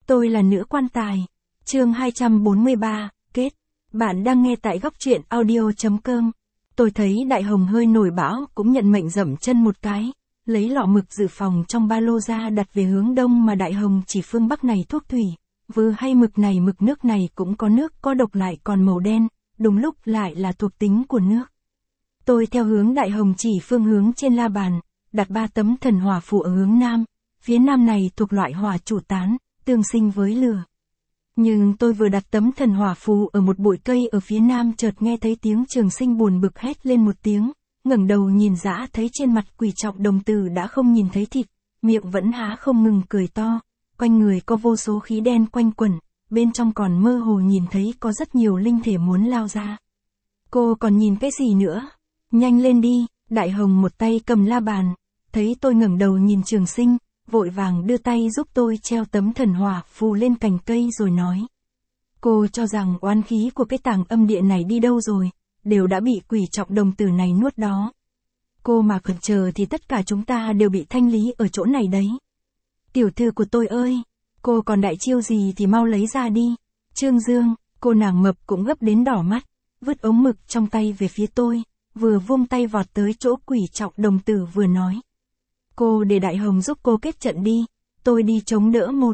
Tôi là nữ quan tài. Chương 243, kết. Bạn đang nghe tại góc truyện audio.com. Tôi thấy Đại Hồng hơi nổi bão, cũng nhận mệnh dậm chân một cái, lấy lọ mực dự phòng trong ba lô ra đặt về hướng đông, mà Đại Hồng chỉ phương Bắc này thuốc thủy. Vừa hay mực này, mực nước này cũng có nước, có độc lại còn màu đen, đúng lúc lại là thuộc tính của nước. Tôi theo hướng Đại Hồng chỉ phương hướng trên la bàn, đặt 3 tấm thần hỏa phù ở hướng nam. Phía nam này thuộc loại hỏa chủ tán, tương sinh với lửa. Nhưng tôi vừa đặt tấm thần hỏa phù ở một bụi cây ở phía nam, chợt nghe thấy tiếng Trường Sinh buồn bực hét lên một tiếng, ngẩng đầu nhìn dã thấy trên mặt Quỷ Trọng Đồng Tử đã không nhìn thấy thịt, miệng vẫn há không ngừng cười to, quanh người có vô số khí đen quanh quẩn, bên trong còn mơ hồ nhìn thấy có rất nhiều linh thể muốn lao ra. Cô còn nhìn cái gì nữa? Nhanh lên đi! Đại Hồng một tay cầm la bàn, thấy tôi ngẩng đầu nhìn Trường Sinh, vội vàng đưa tay giúp tôi treo tấm thần hỏa phù lên cành cây rồi nói. Cô cho rằng oán khí của cái tàng âm địa này đi đâu rồi, đều đã bị Quỷ Trọng Đồng Tử này nuốt đó. Cô mà còn chờ thì tất cả chúng ta đều bị thanh lý ở chỗ này đấy. Tiểu thư của tôi ơi, cô còn đại chiêu gì thì mau lấy ra đi. Trương Dương, cô nàng mập cũng gấp đến đỏ mắt, vứt ống mực trong tay về phía tôi, vừa vung tay vọt tới chỗ Quỷ Trọng Đồng Tử vừa nói. Cô để Đại Hồng giúp cô kết trận đi, tôi đi chống đỡ một.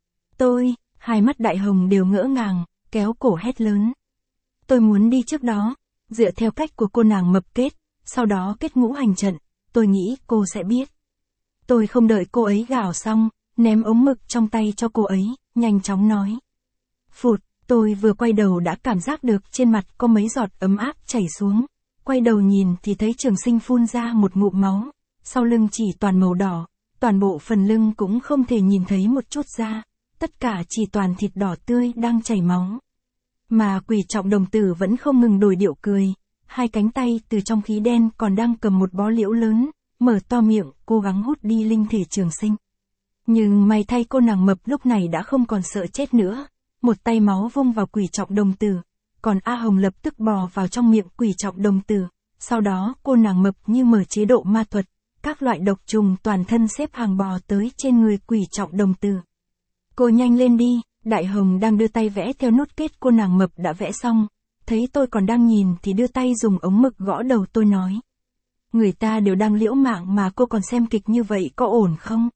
Tôi, hai mắt Đại Hồng đều ngỡ ngàng, kéo cổ hét lớn. Tôi muốn đi trước đó, dựa theo cách của cô nàng mập kết, sau đó kết ngũ hành trận, tôi nghĩ cô sẽ biết. Tôi không đợi cô ấy gào xong, ném ống mực trong tay cho cô ấy, nhanh chóng nói. Phụt, tôi vừa quay đầu đã cảm giác được trên mặt có mấy giọt ấm áp chảy xuống, quay đầu nhìn thì thấy Trường Sinh phun ra một ngụm máu. Sau lưng chỉ toàn màu đỏ, toàn bộ phần lưng cũng không thể nhìn thấy một chút da, tất cả chỉ toàn thịt đỏ tươi đang chảy máu. Mà Quỷ Trọng Đồng Tử vẫn không ngừng đổi điệu cười, hai cánh tay từ trong khí đen còn đang cầm một bó liễu lớn, mở to miệng, cố gắng hút đi linh thể Trường Sinh. Nhưng may thay cô nàng mập lúc này đã không còn sợ chết nữa, một tay máu vung vào Quỷ Trọng Đồng Tử, còn A Hồng lập tức bò vào trong miệng Quỷ Trọng Đồng Tử, sau đó cô nàng mập như mở chế độ ma thuật. Các loại độc trùng toàn thân xếp hàng bò tới trên người Quỷ Trọng Đồng Tử. Cô nhanh lên đi, Đại Hồng đang đưa tay vẽ theo nút kết cô nàng mập đã vẽ xong, thấy tôi còn đang nhìn thì đưa tay dùng ống mực gõ đầu tôi nói. Người ta đều đang liễu mạng mà cô còn xem kịch như vậy có ổn không?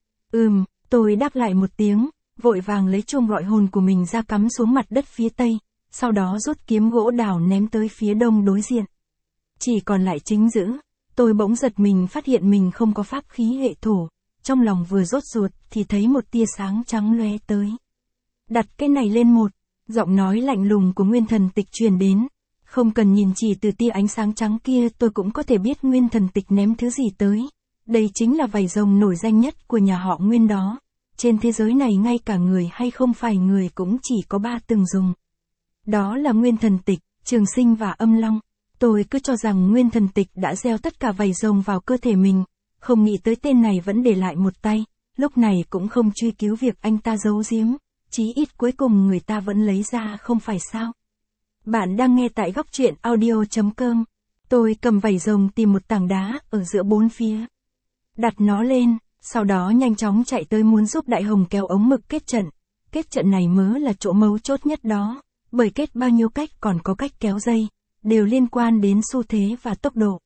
Tôi đáp lại một tiếng, vội vàng lấy chuông gọi hồn của mình ra cắm xuống mặt đất phía tây, sau đó rút kiếm gỗ đào ném tới phía đông đối diện. Chỉ còn lại chính giữ. Tôi bỗng giật mình phát hiện mình không có pháp khí hệ thổ, trong lòng vừa rốt ruột thì thấy một tia sáng trắng lóe tới. Đặt cái này lên một, giọng nói lạnh lùng của Nguyên Thần Tịch truyền đến, không cần nhìn chỉ từ tia ánh sáng trắng kia tôi cũng có thể biết Nguyên Thần Tịch ném thứ gì tới. Đây chính là vảy rồng nổi danh nhất của nhà họ Nguyên đó. Trên thế giới này ngay cả người hay không phải người cũng chỉ có 3 từng dùng. Đó là Nguyên Thần Tịch, Trường Sinh và Âm Long. Tôi cứ cho rằng Nguyên Thần Tịch đã gieo tất cả vảy rồng vào cơ thể mình, không nghĩ tới tên này vẫn để lại một tay, lúc này cũng không truy cứu việc anh ta giấu giếm, chí ít cuối cùng người ta vẫn lấy ra không phải sao. Bạn đang nghe tại góc truyện audio.com. Tôi cầm vảy rồng tìm một tảng đá ở giữa bốn phía. Đặt nó lên, sau đó nhanh chóng chạy tới muốn giúp Đại Hồng kéo ống mực kết trận. Kết trận này mới là chỗ mấu chốt nhất đó, bởi kết bao nhiêu cách còn có cách kéo dây. Đều liên quan đến xu thế và tốc độ.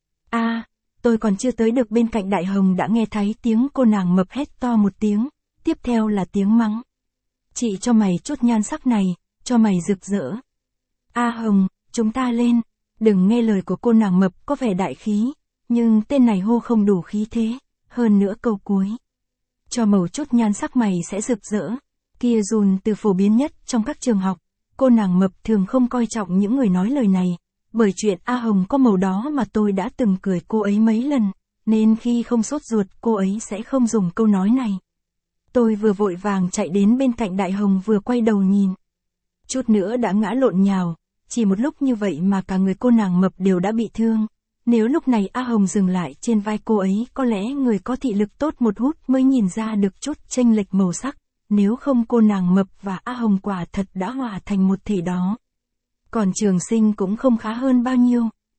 Tôi còn chưa tới được bên cạnh Đại Hồng đã nghe thấy tiếng cô nàng mập hét to một tiếng, tiếp theo là tiếng mắng. Chị cho mày chút nhan sắc này, cho mày rực rỡ. Hồng, chúng ta lên, đừng nghe lời của cô nàng mập có vẻ đại khí, nhưng tên này hô không đủ khí thế, hơn nữa câu cuối. Cho màu chút nhan sắc mày sẽ rực rỡ, kia dùn từ phổ biến nhất trong các trường học. Cô nàng mập thường không coi trọng những người nói lời này, bởi chuyện A Hồng có màu đó mà tôi đã từng cười cô ấy mấy lần, nên khi không sốt ruột cô ấy sẽ không dùng câu nói này. Tôi vừa vội vàng chạy đến bên cạnh Đại Hồng vừa quay đầu nhìn. Chút nữa đã ngã lộn nhào, chỉ một lúc như vậy mà cả người cô nàng mập đều đã bị thương. Nếu lúc này A Hồng dừng lại trên vai cô ấy có lẽ người có thị lực tốt một hút mới nhìn ra được chút chênh lệch màu sắc. Nếu không cô nàng mập và A Hồng quả thật đã hòa thành một thể đó. Còn Trường Sinh cũng không khá hơn bao nhiêu,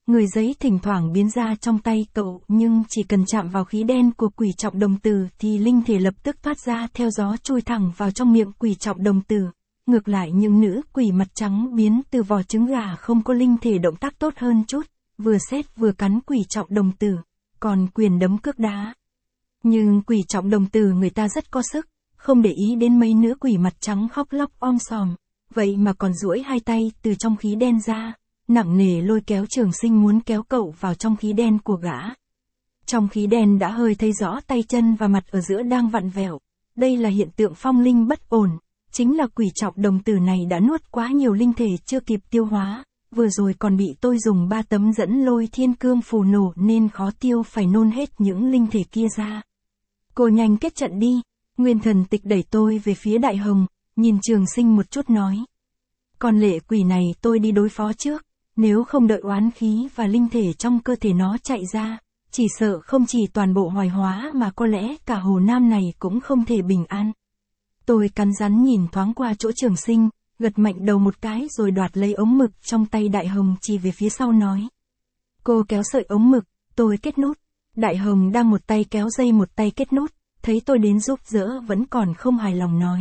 người giấy thỉnh thoảng biến ra trong tay cậu, nhưng chỉ cần chạm vào khí đen của quỷ trọng đồng tử thì linh thể lập tức thoát ra theo gió chui thẳng vào trong miệng quỷ trọng đồng tử. Ngược lại những nữ quỷ mặt trắng biến từ vỏ trứng gà không có linh thể động tác tốt hơn chút, vừa xét vừa cắn quỷ trọng đồng tử, còn quyền đấm cước đá. Nhưng quỷ trọng đồng tử người ta rất có sức, không để ý đến mấy nữ quỷ mặt trắng khóc lóc om sòm, vậy mà còn duỗi hai tay từ trong khí đen ra, nặng nề lôi kéo Trường Sinh muốn kéo cậu vào trong khí đen của gã. Trong khí đen đã hơi thấy rõ tay chân và mặt ở giữa đang vặn vẹo, đây là hiện tượng phong linh bất ổn, chính là quỷ trọng đồng tử này đã nuốt quá nhiều linh thể chưa kịp tiêu hóa, vừa rồi còn bị tôi dùng 3 tấm dẫn lôi thiên cương phù nổ nên khó tiêu phải nôn hết những linh thể kia ra. Cô nhanh kết trận đi. Nguyên Thần Tịch đẩy tôi về phía Đại Hồng, nhìn Trường Sinh một chút nói. Con lệ quỷ này tôi đi đối phó trước, nếu không đợi oán khí và linh thể trong cơ thể nó chạy ra, chỉ sợ không chỉ toàn bộ Hoài Hóa mà có lẽ cả Hồ Nam này cũng không thể bình an. Tôi cắn rắn nhìn thoáng qua chỗ Trường Sinh, gật mạnh đầu một cái rồi đoạt lấy ống mực trong tay Đại Hồng chỉ về phía sau nói. Cô kéo sợi ống mực, tôi kết nút. Đại Hồng đang một tay kéo dây một tay kết nút, thấy tôi đến giúp đỡ vẫn còn không hài lòng nói.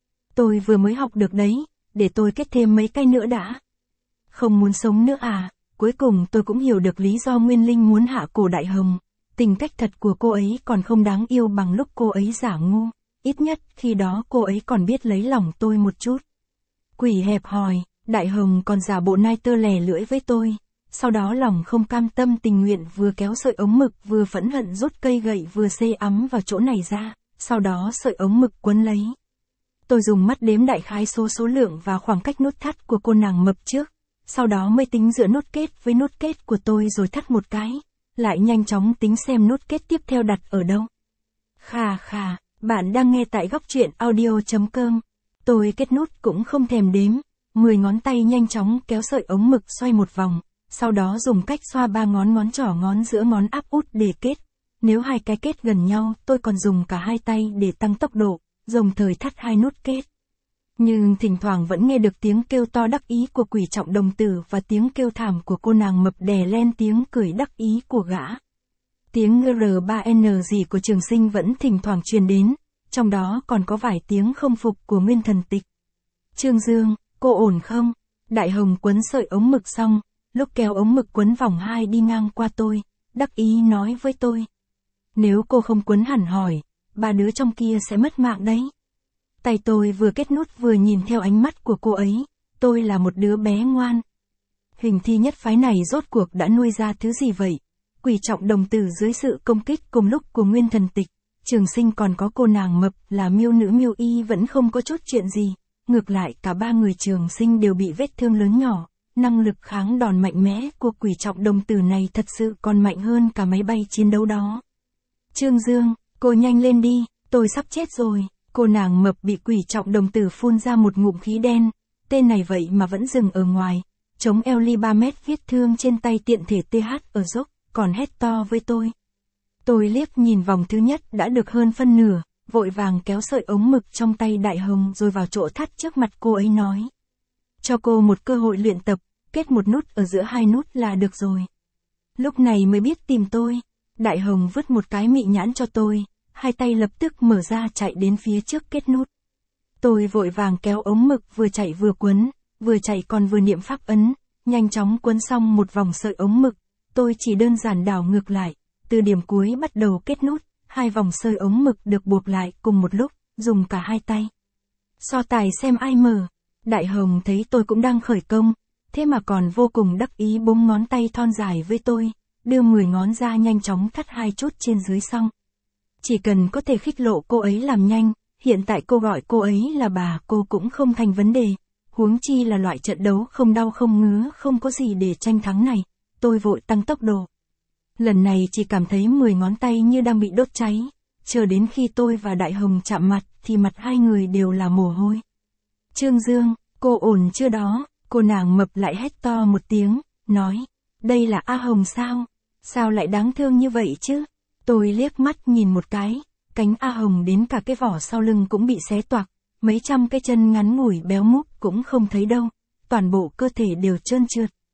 Tôi vừa mới học được đấy, để tôi kết thêm mấy cái nữa đã. Không muốn sống nữa à? Cuối cùng tôi cũng hiểu được lý do Nguyên Linh muốn hạ cổ Đại Hồng. Tình cách thật của cô ấy còn không đáng yêu bằng lúc cô ấy giả ngu. Ít nhất khi đó cô ấy còn biết lấy lòng tôi một chút. Quỷ hẹp hòi, Đại Hồng còn giả bộ nai tơ lè lưỡi với tôi. Sau đó lòng không cam tâm tình nguyện vừa kéo sợi ống mực vừa phẫn hận rút cây gậy vừa xê ấm vào chỗ này ra, sau đó sợi ống mực quấn lấy. Tôi dùng mắt đếm đại khái số lượng và khoảng cách nút thắt của cô nàng mập trước, sau đó mới tính giữa nút kết với nút kết của tôi rồi thắt một cái, lại nhanh chóng tính xem nút kết tiếp theo đặt ở đâu. Khà khà, bạn đang nghe tại góc truyện audio.com. Tôi kết nút cũng không thèm đếm, 10 ngón tay nhanh chóng kéo sợi ống mực xoay một vòng. Sau đó dùng cách xoa 3 ngón trỏ ngón giữa ngón áp út để kết. Nếu hai cái kết gần nhau, tôi còn dùng cả hai tay để tăng tốc độ, đồng thời thắt hai nút kết. Nhưng thỉnh thoảng vẫn nghe được tiếng kêu to đắc ý của quỷ trọng đồng tử và tiếng kêu thảm của cô nàng mập đè lên tiếng cười đắc ý của gã. Tiếng R3N gì của Trường Sinh vẫn thỉnh thoảng truyền đến, trong đó còn có vài tiếng không phục của Nguyên Thần Tịch. Trương Dương, cô ổn không? Đại Hồng quấn sợi ống mực xong. Lúc kéo ống mực quấn vòng 2 đi ngang qua tôi, đắc ý nói với tôi. Nếu cô không quấn hẳn hỏi, 3 đứa trong kia sẽ mất mạng đấy. Tay tôi vừa kết nút vừa nhìn theo ánh mắt của cô ấy, tôi là một đứa bé ngoan. Hình thi nhất phái này rốt cuộc đã nuôi ra thứ gì vậy? Quỷ trọng đồng tử dưới sự công kích cùng lúc của Nguyên Thần Tịch, Trường Sinh còn có cô nàng mập là Miêu Nữ Miêu Y vẫn không có chút chuyện gì, ngược lại cả 3 người Trường Sinh đều bị vết thương lớn nhỏ. Năng lực kháng đòn mạnh mẽ của quỷ trọng đồng tử này thật sự còn mạnh hơn cả máy bay chiến đấu đó. Trương Dương, cô nhanh lên đi, tôi sắp chết rồi. Cô nàng mập bị quỷ trọng đồng tử phun ra một ngụm khí đen, tên này vậy mà vẫn dừng ở ngoài, chống eo ly 3 mét viết thương trên tay tiện thể TH ở dốc, còn hét to với tôi. Tôi liếc nhìn vòng thứ nhất đã được hơn phân nửa, vội vàng kéo sợi ống mực trong tay Đại Hồng rồi vào chỗ thắt trước mặt cô ấy nói. Cho cô một cơ hội luyện tập. Kết một nút ở giữa hai nút là được rồi. Lúc này mới biết tìm tôi. Đại Hồng vứt một cái mị nhãn cho tôi, hai tay lập tức mở ra chạy đến phía trước kết nút. Tôi vội vàng kéo ống mực vừa chạy vừa quấn, vừa chạy còn vừa niệm pháp ấn, nhanh chóng quấn xong một vòng sợi ống mực. Tôi chỉ đơn giản đảo ngược lại, từ điểm cuối bắt đầu kết nút, 2 vòng sợi ống mực được buộc lại cùng một lúc, dùng cả hai tay. So tài xem ai mở. Đại Hồng thấy tôi cũng đang khởi công. Thế mà còn vô cùng đắc ý búng ngón tay thon dài với tôi, đưa 10 ngón ra nhanh chóng thắt 2 chút trên dưới xong. Chỉ cần có thể khích lộ cô ấy làm nhanh, hiện tại cô gọi cô ấy là bà cô cũng không thành vấn đề, huống chi là loại trận đấu không đau không ngứa không có gì để tranh thắng này, tôi vội tăng tốc độ. Lần này chỉ cảm thấy 10 ngón tay như đang bị đốt cháy, chờ đến khi tôi và Đại Hồng chạm mặt thì mặt hai người đều là mồ hôi. Trương Dương, cô ổn chưa đó? Cô nàng mập lại hét to một tiếng, nói, đây là A Hồng sao? Sao lại đáng thương như vậy chứ? Tôi liếc mắt nhìn một cái, cánh A Hồng đến cả cái vỏ sau lưng cũng bị xé toạc, mấy trăm cái chân ngắn ngủi béo múp cũng không thấy đâu, toàn bộ cơ thể đều trơn trượt.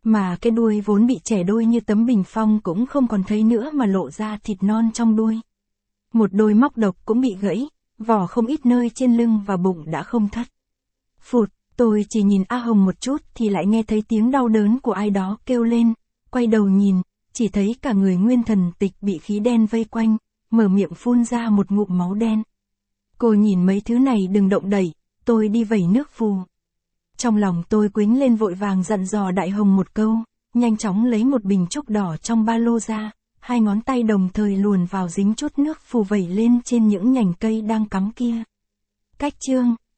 Mà cái đuôi vốn bị chẻ đôi như tấm bình phong cũng không còn thấy nữa mà lộ ra thịt non trong đuôi. Một đôi móc độc cũng bị gãy, vỏ không ít nơi trên lưng và bụng đã không thắt. Phụt, tôi chỉ nhìn A Hồng một chút thì lại nghe thấy tiếng đau đớn của ai đó kêu lên, quay đầu nhìn, chỉ thấy cả người Nguyên Thần Tịch bị khí đen vây quanh, mở miệng phun ra một ngụm máu đen. Cô nhìn mấy thứ này đừng động đẩy, tôi đi vẩy nước phù. Trong lòng tôi quĩnh lên vội vàng dặn dò Đại Hồng một câu, nhanh chóng lấy một bình trúc đỏ trong ba lô ra, hai ngón tay đồng thời luồn vào dính chút nước phù vẩy lên trên những nhành cây đang cắm kia. Cách chương